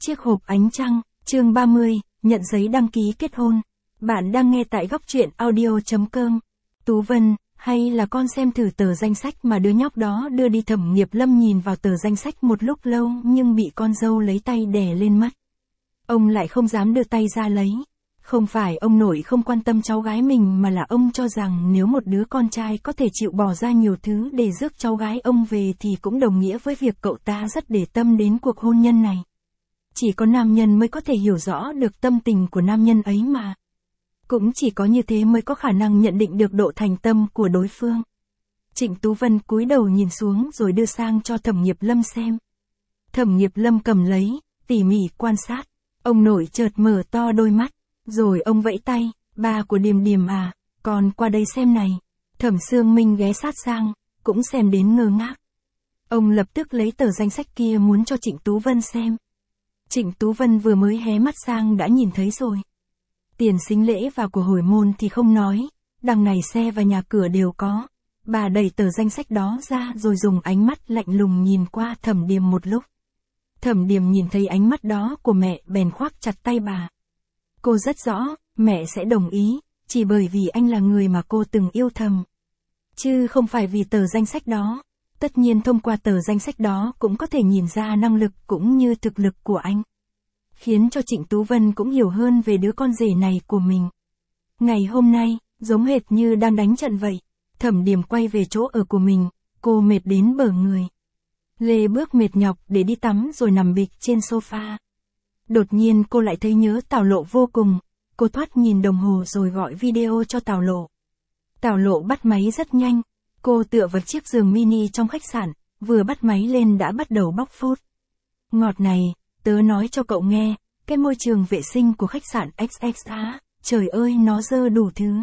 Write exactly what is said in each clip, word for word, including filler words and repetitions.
Chiếc hộp ánh trăng, chương ba mươi, nhận giấy đăng ký kết hôn. Bạn đang nghe tại góc truyện audio chấm com. Tú Vân, hay là con xem thử tờ danh sách mà đứa nhóc đó đưa đi. Thẩm Nghiệp Lâm nhìn vào tờ danh sách một lúc lâu nhưng bị con dâu lấy tay đè lên mắt. Ông lại không dám đưa tay ra lấy. Không phải ông nội không quan tâm cháu gái mình mà là ông cho rằng nếu một đứa con trai có thể chịu bỏ ra nhiều thứ để rước cháu gái ông về thì cũng đồng nghĩa với việc cậu ta rất để tâm đến cuộc hôn nhân này. Chỉ có nam nhân mới có thể hiểu rõ được tâm tình của nam nhân ấy mà. Cũng chỉ có như thế mới có khả năng nhận định được độ thành tâm của đối phương. Trịnh Tú Vân cúi đầu nhìn xuống rồi đưa sang cho Thẩm Nghiệp Lâm xem. Thẩm Nghiệp Lâm cầm lấy, tỉ mỉ quan sát. Ông nội chợt mở to đôi mắt, rồi ông vẫy tay, ba của Điềm Điềm à, con qua đây xem này. Thẩm Sương Minh ghé sát sang, cũng xem đến ngơ ngác. Ông lập tức lấy tờ danh sách kia muốn cho Trịnh Tú Vân xem. Trịnh Tú Vân vừa mới hé mắt sang đã nhìn thấy rồi. Tiền sính lễ và của hồi môn thì không nói, đằng này xe và nhà cửa đều có. Bà đẩy tờ danh sách đó ra rồi dùng ánh mắt lạnh lùng nhìn qua Thẩm Điềm một lúc. Thẩm Điềm nhìn thấy ánh mắt đó của mẹ bèn khoác chặt tay bà. Cô rất rõ, mẹ sẽ đồng ý, chỉ bởi vì anh là người mà cô từng yêu thầm. Chứ không phải vì tờ danh sách đó. Tất nhiên thông qua tờ danh sách đó cũng có thể nhìn ra năng lực cũng như thực lực của anh. Khiến cho Trịnh Tú Vân cũng hiểu hơn về đứa con rể này của mình. Ngày hôm nay, giống hệt như đang đánh trận vậy. Thẩm Điềm quay về chỗ ở của mình, cô mệt đến bờ người. Lê bước mệt nhọc để đi tắm rồi nằm bịch trên sofa. Đột nhiên cô lại thấy nhớ Tào Lộ vô cùng. Cô thoát nhìn đồng hồ rồi gọi video cho Tào Lộ. Tào Lộ bắt máy rất nhanh. Cô tựa vào chiếc giường mini trong khách sạn, vừa bắt máy lên đã bắt đầu bóc phốt. Ngọt này, tớ nói cho cậu nghe, cái môi trường vệ sinh của khách sạn ích ích á, trời ơi nó dơ đủ thứ.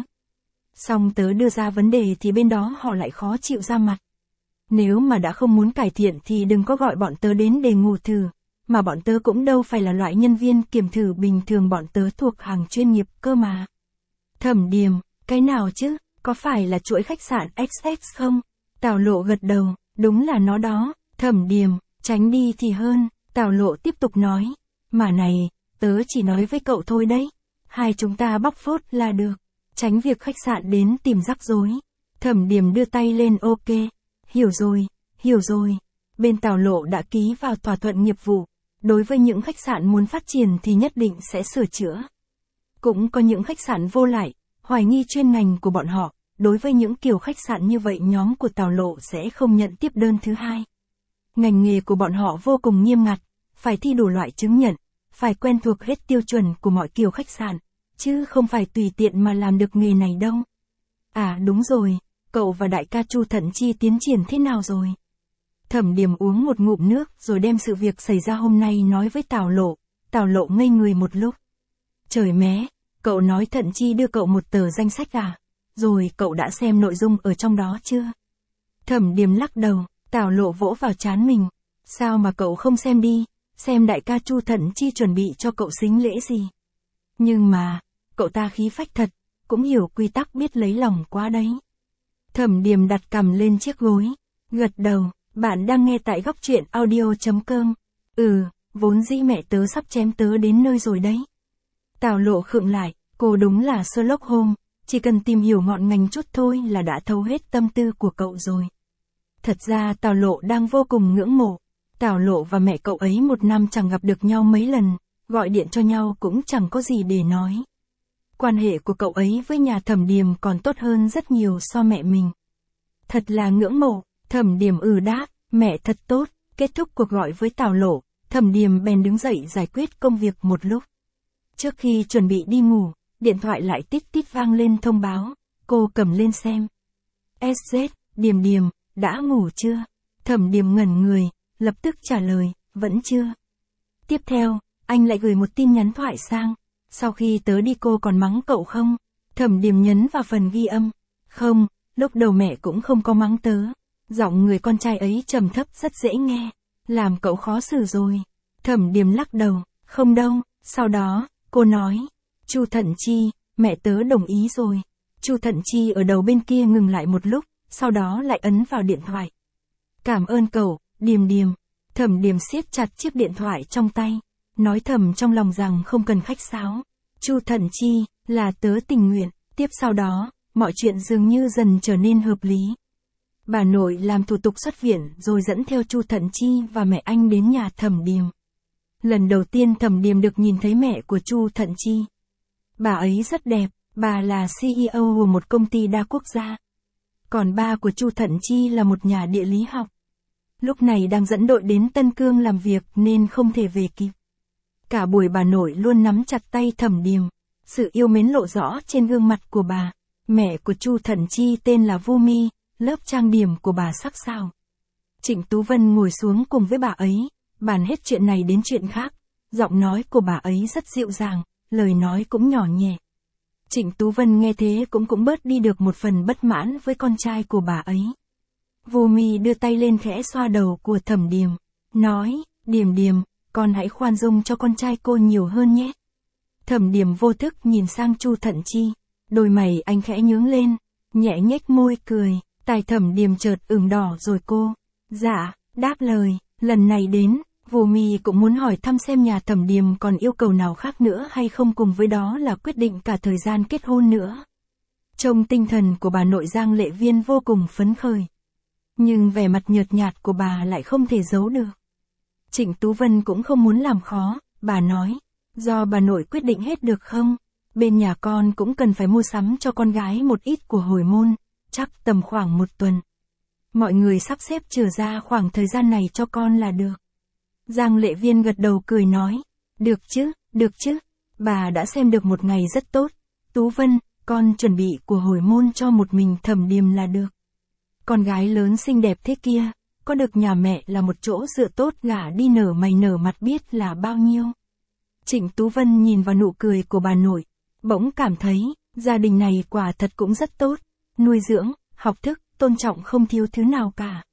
Xong tớ đưa ra vấn đề thì bên đó họ lại khó chịu ra mặt. Nếu mà đã không muốn cải thiện thì đừng có gọi bọn tớ đến để ngủ thử, mà bọn tớ cũng đâu phải là loại nhân viên kiểm thử bình thường, bọn tớ thuộc hàng chuyên nghiệp cơ mà. Thẩm Điềm, cái nào chứ? Có phải là chuỗi khách sạn ích ích không? Tào Lộ gật đầu, đúng là nó đó. Thẩm Điềm, tránh đi thì hơn. Tào Lộ tiếp tục nói, mà này, tớ chỉ nói với cậu thôi đấy. Hai chúng ta bóc phốt là được. Tránh việc khách sạn đến tìm rắc rối. Thẩm Điềm đưa tay lên ok. Hiểu rồi, hiểu rồi. Bên Tào Lộ đã ký vào thỏa thuận nghiệp vụ. Đối với những khách sạn muốn phát triển thì nhất định sẽ sửa chữa. Cũng có những khách sạn vô lại, hoài nghi chuyên ngành của bọn họ. Đối với những kiểu khách sạn như vậy nhóm của Tào Lộ sẽ không nhận tiếp đơn thứ hai. Ngành nghề của bọn họ vô cùng nghiêm ngặt, phải thi đủ loại chứng nhận, phải quen thuộc hết tiêu chuẩn của mọi kiểu khách sạn, chứ không phải tùy tiện mà làm được nghề này đâu. À đúng rồi, cậu và đại ca Chu Thận Chi tiến triển thế nào rồi? Thẩm Điềm uống một ngụm nước rồi đem sự việc xảy ra hôm nay nói với Tào Lộ. Tào Lộ ngây người một lúc. Trời mé, cậu nói Thận Chi đưa cậu một tờ danh sách à? Rồi cậu đã xem nội dung ở trong đó chưa? Thẩm Điềm lắc đầu. Tào Lộ vỗ vào trán mình. Sao mà cậu không xem đi? Xem đại ca Chu Thận Chi chuẩn bị cho cậu sính lễ gì? Nhưng mà, cậu ta khí phách thật, cũng hiểu quy tắc, biết lấy lòng quá đấy. Thẩm Điềm đặt cằm lên chiếc gối, gật đầu. Bạn đang nghe tại góc truyện audio chấm com. Ừ, vốn dĩ mẹ tớ sắp chém tớ đến nơi rồi đấy. Tào Lộ khựng lại, cô đúng là Sherlock Holmes, chỉ cần tìm hiểu ngọn ngành chút thôi là đã thấu hết tâm tư của cậu rồi. Thật ra Tào Lộ đang vô cùng ngưỡng mộ. Tào Lộ và mẹ cậu ấy một năm chẳng gặp được nhau mấy lần, gọi điện cho nhau cũng chẳng có gì để nói. Quan hệ của cậu ấy với nhà Thẩm Điềm còn tốt hơn rất nhiều so mẹ mình. Thật là ngưỡng mộ. Thẩm Điềm ừ đáp, mẹ thật tốt. Kết thúc cuộc gọi với Tào Lộ, Thẩm Điềm bèn đứng dậy giải quyết công việc một lúc. Trước khi chuẩn bị đi ngủ, điện thoại lại tít tít vang lên thông báo. Cô cầm lên xem. ét dét, Điềm Điềm, đã ngủ chưa? Thẩm Điềm ngẩn người, lập tức trả lời, vẫn chưa. Tiếp theo, anh lại gửi một tin nhắn thoại sang. Sau khi tớ đi cô còn mắng cậu không? Thẩm Điềm nhấn vào phần ghi âm. Không, lúc đầu mẹ cũng không có mắng tớ. Giọng người con trai ấy trầm thấp rất dễ nghe. Làm cậu khó xử rồi. Thẩm Điềm lắc đầu, không đâu. Sau đó, cô nói, Chu Thận Chi, mẹ tớ đồng ý rồi. Chu Thận Chi ở đầu bên kia ngừng lại một lúc, sau đó lại ấn vào điện thoại. Cảm ơn cậu, Điềm Điềm. Thẩm Điềm siết chặt chiếc điện thoại trong tay. nói thầm trong lòng rằng không cần khách sáo. Chu Thận Chi, là tớ tình nguyện. Tiếp sau đó, mọi chuyện dường như dần trở nên hợp lý. Bà nội làm thủ tục xuất viện rồi dẫn theo Chu Thận Chi và mẹ anh đến nhà Thẩm Điềm. Lần đầu tiên Thẩm Điềm được nhìn thấy mẹ của Chu Thận Chi. Bà ấy rất đẹp, bà là xê e ô của một công ty đa quốc gia. Còn ba của Chu Thận Chi là một nhà địa lý học. Lúc này đang dẫn đội đến Tân Cương làm việc nên không thể về kịp. Cả buổi bà nội luôn nắm chặt tay Thẩm Điềm. Sự yêu mến lộ rõ trên gương mặt của bà. Mẹ của Chu Thận Chi tên là Vô Mi, lớp trang điểm của bà sắc sảo. Trịnh Tú Vân ngồi xuống cùng với bà ấy, bàn hết chuyện này đến chuyện khác. Giọng nói của bà ấy rất dịu dàng, lời nói cũng nhỏ nhẹ. Trịnh Tú Vân nghe thế cũng cũng bớt đi được một phần bất mãn với con trai của bà ấy. Vô Mi đưa tay lên khẽ xoa đầu của Thẩm Điềm, nói, Điềm Điềm, con hãy khoan dung cho con trai cô nhiều hơn nhé. Thẩm Điềm vô thức nhìn sang Chu Thận Chi, đôi mày anh khẽ nhướng lên, nhẹ nhếch môi cười, tai Thẩm Điềm chợt ửng đỏ rồi cô, dạ, đáp lời, lần này đến, Vô Mi cũng muốn hỏi thăm xem nhà Thẩm Điềm còn yêu cầu nào khác nữa hay không, cùng với đó là quyết định cả thời gian kết hôn nữa. Trông tinh thần của bà nội Giang Lệ Viên vô cùng phấn khởi. Nhưng vẻ mặt nhợt nhạt của bà lại không thể giấu được. Trịnh Tú Vân cũng không muốn làm khó, bà nói, do bà nội quyết định hết được không? Bên nhà con cũng cần phải mua sắm cho con gái một ít của hồi môn, chắc tầm khoảng một tuần. Mọi người sắp xếp trừ ra khoảng thời gian này cho con là được. Giang Lệ Viên gật đầu cười nói, được chứ, được chứ, bà đã xem được một ngày rất tốt. Tú Vân, con chuẩn bị của hồi môn cho một mình Thẩm Điềm là được. Con gái lớn xinh đẹp thế kia, có được nhà mẹ là một chỗ dựa tốt, gả đi nở mày nở mặt biết là bao nhiêu. Trịnh Tú Vân nhìn vào nụ cười của bà nội, bỗng cảm thấy, gia đình này quả thật cũng rất tốt, nuôi dưỡng, học thức, tôn trọng không thiếu thứ nào cả.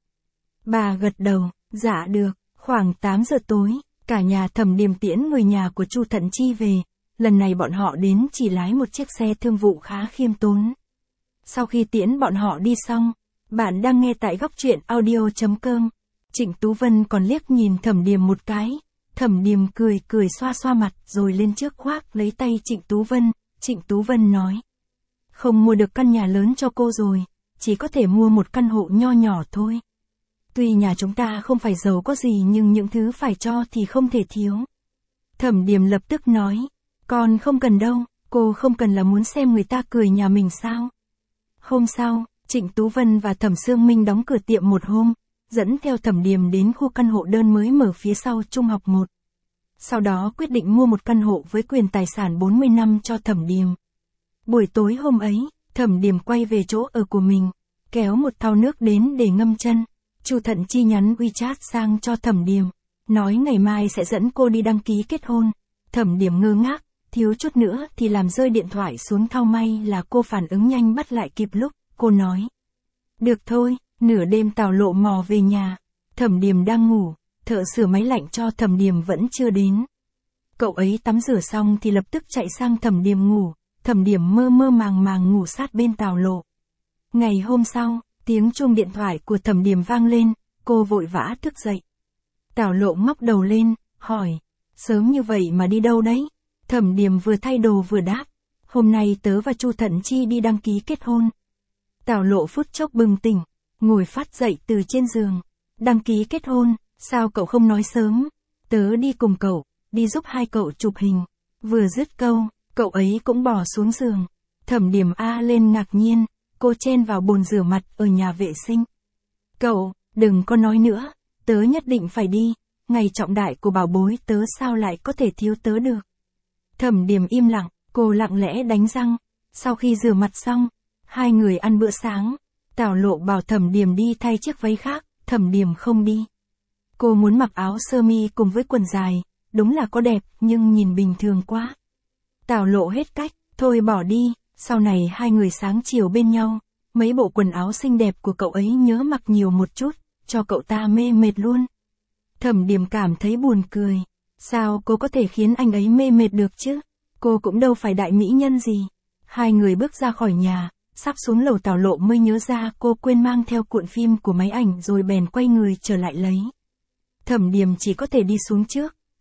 Bà gật đầu, dạ được. Khoảng tám giờ tối, cả nhà Thẩm Điềm tiễn người nhà của Chu Thận Chi về. Lần này bọn họ đến chỉ lái một chiếc xe thương vụ khá khiêm tốn. Sau khi tiễn bọn họ đi xong, bạn đang nghe tại góc truyện audio chấm com. Trịnh Tú Vân còn liếc nhìn Thẩm Điềm một cái. Thẩm Điềm cười cười xoa xoa mặt rồi lên trước khoác lấy tay Trịnh Tú Vân. Trịnh Tú Vân nói, không mua được căn nhà lớn cho cô rồi, chỉ có thể mua một căn hộ nho nhỏ thôi. Tuy nhà chúng ta không phải giàu có gì nhưng những thứ phải cho thì không thể thiếu. Thẩm Điềm lập tức nói, con không cần đâu, cô không cần là muốn xem người ta cười nhà mình sao. Hôm sau, Trịnh Tú Vân và Thẩm Sương Minh đóng cửa tiệm một hôm, dẫn theo Thẩm Điềm đến khu căn hộ đơn mới mở phía sau trung học một. Sau đó quyết định mua một căn hộ với quyền tài sản bốn mươi năm cho Thẩm Điềm. Buổi tối hôm ấy, Thẩm Điềm quay về chỗ ở của mình, kéo một thau nước đến để ngâm chân. Chu Thận Chi nhắn WeChat sang cho Thẩm Điềm, nói ngày mai sẽ dẫn cô đi đăng ký kết hôn. Thẩm Điềm ngơ ngác, thiếu chút nữa thì làm rơi điện thoại xuống thau, may là cô phản ứng nhanh bắt lại kịp lúc, cô nói. Được thôi, nửa đêm Tào Lộ mò về nhà, Thẩm Điềm đang ngủ, thợ sửa máy lạnh cho Thẩm Điềm vẫn chưa đến. Cậu ấy tắm rửa xong thì lập tức chạy sang Thẩm Điềm ngủ, Thẩm Điềm mơ mơ màng màng ngủ sát bên Tào Lộ. Ngày hôm sau, tiếng chuông điện thoại của Thẩm Điềm vang lên, cô vội vã thức dậy. Tào Lộ ngóc đầu lên, hỏi, sớm như vậy mà đi đâu đấy? Thẩm Điềm vừa thay đồ vừa đáp, hôm nay tớ và Chu Thận Chi đi đăng ký kết hôn. Tào Lộ phút chốc bừng tỉnh, ngồi phát dậy từ trên giường. Đăng ký kết hôn, sao cậu không nói sớm? Tớ đi cùng cậu, đi giúp hai cậu chụp hình. Vừa dứt câu, cậu ấy cũng bò xuống giường. Thẩm Điềm a lên ngạc nhiên, cô chen vào bồn rửa mặt ở nhà vệ sinh. Cậu, đừng có nói nữa, tớ nhất định phải đi, ngày trọng đại của bảo bối tớ sao lại có thể thiếu tớ được. Thẩm Điềm im lặng, cô lặng lẽ đánh răng. Sau khi rửa mặt xong, hai người ăn bữa sáng. Tào Lộ bảo Thẩm Điềm đi thay chiếc váy khác, Thẩm Điềm không đi. Cô muốn mặc áo sơ mi cùng với quần dài, đúng là có đẹp nhưng nhìn bình thường quá. Tào Lộ hết cách, thôi bỏ đi. Sau này hai người sáng chiều bên nhau, mấy bộ quần áo xinh đẹp của cậu ấy nhớ mặc nhiều một chút, cho cậu ta mê mệt luôn. Thẩm Điềm cảm thấy buồn cười. Sao cô có thể khiến anh ấy mê mệt được chứ? Cô cũng đâu phải đại mỹ nhân gì. Hai người bước ra khỏi nhà, sắp xuống lầu Tào Lộ mới nhớ ra cô quên mang theo cuộn phim của máy ảnh rồi bèn quay người trở lại lấy. Thẩm Điềm chỉ có thể đi xuống trước,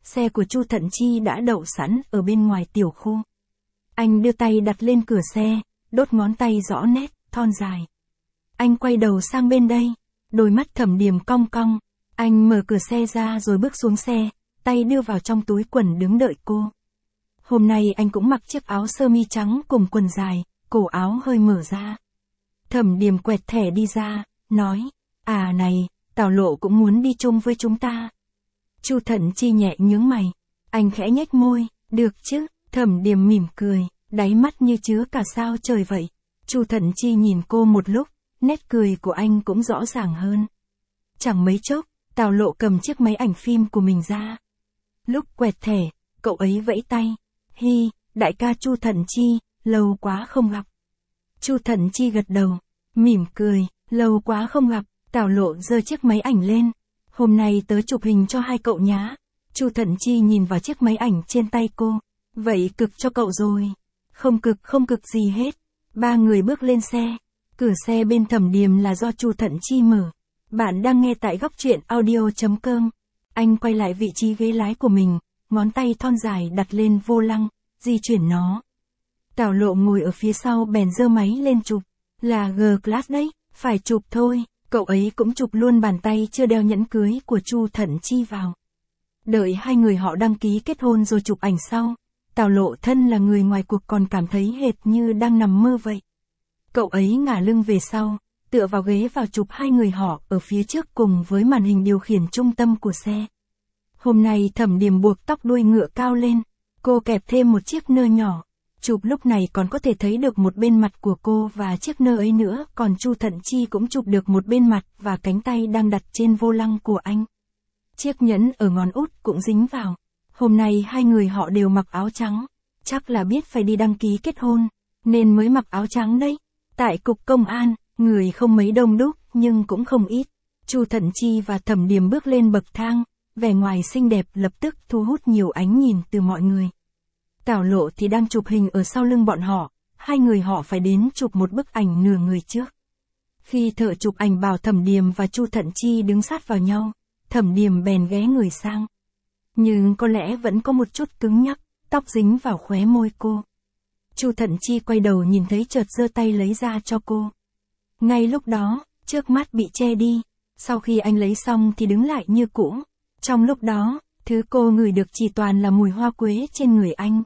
xe của Chu Thận Chi đã đậu sẵn ở bên ngoài tiểu khu. Anh đưa tay đặt lên cửa xe, đốt ngón tay rõ nét, thon dài. Anh quay đầu sang bên đây, đôi mắt Thẩm Điềm cong cong. Anh mở cửa xe ra rồi bước xuống xe, tay đưa vào trong túi quần đứng đợi cô. Hôm nay anh cũng mặc chiếc áo sơ mi trắng cùng quần dài, cổ áo hơi mở ra. Thẩm Điềm quẹt thẻ đi ra, nói, à này, Tào Lộ cũng muốn đi chung với chúng ta. Chu Thận Chi nhẹ nhướng mày, anh khẽ nhếch môi, được chứ, Thẩm Điềm mỉm cười, đáy mắt như chứa cả sao trời vậy. Chu Thận Chi nhìn cô một lúc, nét cười của anh cũng rõ ràng hơn. Chẳng mấy chốc, Tào Lộ cầm chiếc máy ảnh phim của mình ra. Lúc quẹt thẻ, cậu ấy vẫy tay, hi, đại ca Chu Thận Chi, lâu quá không gặp. Chu Thận Chi gật đầu, mỉm cười, lâu quá không gặp. Tào Lộ giơ chiếc máy ảnh lên, hôm nay tớ chụp hình cho hai cậu nhá. Chu Thận Chi nhìn vào chiếc máy ảnh trên tay cô, vậy cực cho cậu rồi. Không cực không cực gì hết. Ba người bước lên xe, cửa xe bên Thẩm Điềm là do Chu Thận Chi mở. Bạn đang nghe tại góc truyện audio chấm com. Anh quay lại vị trí ghế lái của mình, ngón tay thon dài đặt lên vô lăng, di chuyển nó. Tào Lộ ngồi ở phía sau bèn giơ máy lên chụp, là G-Class đấy, phải chụp thôi. Cậu ấy cũng chụp luôn bàn tay chưa đeo nhẫn cưới của Chu Thận Chi vào. Đợi hai người họ đăng ký kết hôn rồi chụp ảnh sau. Tào Lộ thân là người ngoài cuộc còn cảm thấy hệt như đang nằm mơ vậy. Cậu ấy ngả lưng về sau, tựa vào ghế vào chụp hai người họ ở phía trước cùng với màn hình điều khiển trung tâm của xe. Hôm nay Thẩm Điềm buộc tóc đuôi ngựa cao lên, cô kẹp thêm một chiếc nơ nhỏ. Chụp lúc này còn có thể thấy được một bên mặt của cô và chiếc nơ ấy nữa, còn Chu Thận Chi cũng chụp được một bên mặt và cánh tay đang đặt trên vô lăng của anh. Chiếc nhẫn ở ngón út cũng dính vào. Hôm nay hai người họ đều mặc áo trắng, chắc là biết phải đi đăng ký kết hôn, nên mới mặc áo trắng đấy. Tại cục công an, người không mấy đông đúc nhưng cũng không ít. Chu Thận Chi và Thẩm Điềm bước lên bậc thang, vẻ ngoài xinh đẹp lập tức thu hút nhiều ánh nhìn từ mọi người. Tào Lộ thì đang chụp hình ở sau lưng bọn họ, hai người họ phải đến chụp một bức ảnh nửa người trước. Khi thợ chụp ảnh bảo Thẩm Điềm và Chu Thận Chi đứng sát vào nhau, Thẩm Điềm bèn ghé người sang. Nhưng có lẽ vẫn có một chút cứng nhắc, tóc dính vào khóe môi cô. Chu Thận Chi quay đầu nhìn thấy chợt giơ tay lấy ra cho cô. Ngay lúc đó, trước mắt bị che đi, sau khi anh lấy xong thì đứng lại như cũ. Trong lúc đó, thứ cô ngửi được chỉ toàn là mùi hoa quế trên người anh.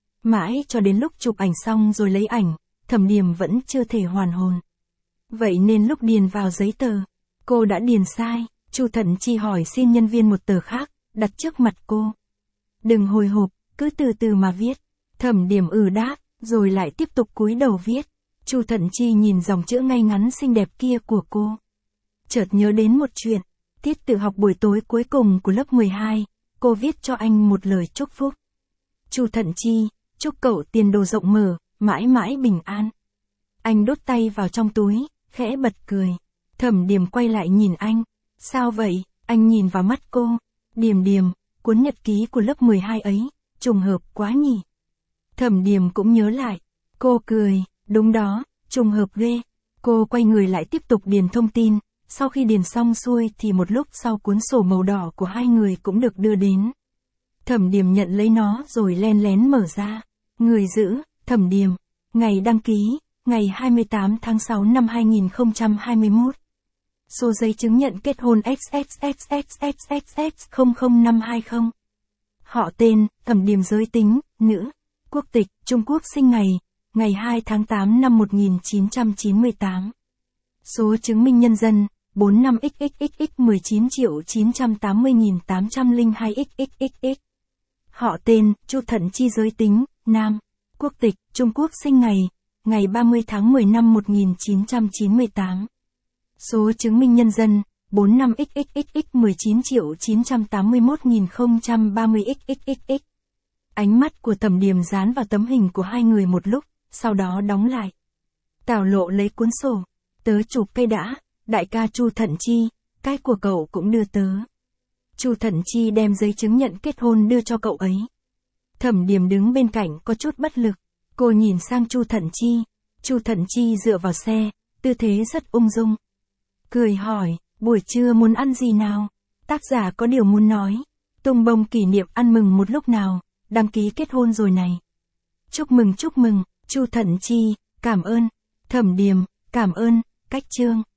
Mãi cho đến lúc chụp ảnh xong rồi lấy ảnh, Thẩm Điềm vẫn chưa thể hoàn hồn. Vậy nên lúc điền vào giấy tờ, cô đã điền sai. Chu Thận Chi hỏi xin nhân viên một tờ khác, đặt trước mặt cô. Đừng hồi hộp, cứ từ từ mà viết. Thẩm Điềm ừ đáp, rồi lại tiếp tục cúi đầu viết. Chu Thận Chi nhìn dòng chữ ngay ngắn xinh đẹp kia của cô. Chợt nhớ đến một chuyện, tiết tự học buổi tối cuối cùng của lớp mười hai, cô viết cho anh một lời chúc phúc. Chu Thận Chi, chúc cậu tiền đồ rộng mở, mãi mãi bình an. Anh đốt tay vào trong túi, khẽ bật cười. Thẩm Điềm quay lại nhìn anh. Sao vậy? Anh nhìn vào mắt cô. Điềm Điềm, cuốn nhật ký của lớp mười hai ấy, trùng hợp quá nhỉ. Thẩm Điềm cũng nhớ lại. Cô cười, đúng đó, trùng hợp ghê. Cô quay người lại tiếp tục điền thông tin. Sau khi điền xong xuôi thì một lúc sau cuốn sổ màu đỏ của hai người cũng được đưa đến. Thẩm Điềm nhận lấy nó rồi len lén mở ra. Người giữ, Thẩm Điềm. Ngày đăng ký, ngày hai mươi tám tháng sáu năm hai nghìn không trăm hai mươi mốt. Số giấy chứng nhận kết hôn X X X X X X X không không năm hai không. Họ tên, Thẩm Điềm giới tính, nữ. Quốc tịch, Trung Quốc sinh ngày, ngày hai tháng tám năm một nghìn chín trăm chín mươi tám. Số chứng minh nhân dân, bốn năm x x x x mười chín triệu chín trăm tám mươi nghìn tám trăm lẻ hai x x x x. Họ tên, Chu Thận Chi giới tính, nam. Quốc tịch, Trung Quốc sinh ngày, ngày ba mươi tháng mười năm một nghìn chín trăm chín mươi tám. Số chứng minh nhân dân, bốn năm x x x x mười chín triệu chín trăm tám mươi mốt nghìn không trăm ba mươi x x x x. Ánh mắt của Thẩm Điềm dán vào tấm hình của hai người một lúc, sau đó đóng lại. Tào Lộ lấy cuốn sổ. Tớ chụp cây đã, đại ca Chu Thận Chi, cái của cậu cũng đưa tớ. Chu Thận Chi đem giấy chứng nhận kết hôn đưa cho cậu ấy. Thẩm Điềm đứng bên cạnh có chút bất lực, cô nhìn sang Chu Thận Chi. Chu Thận Chi dựa vào xe, tư thế rất ung dung. Cười hỏi, buổi trưa muốn ăn gì nào? Tác giả có điều muốn nói. tung bông kỷ niệm ăn mừng một lúc nào, đăng ký kết hôn rồi này. Chúc mừng chúc mừng, Chu Thận Chi, cảm ơn. Thẩm Điềm, cảm ơn. Cách Chương.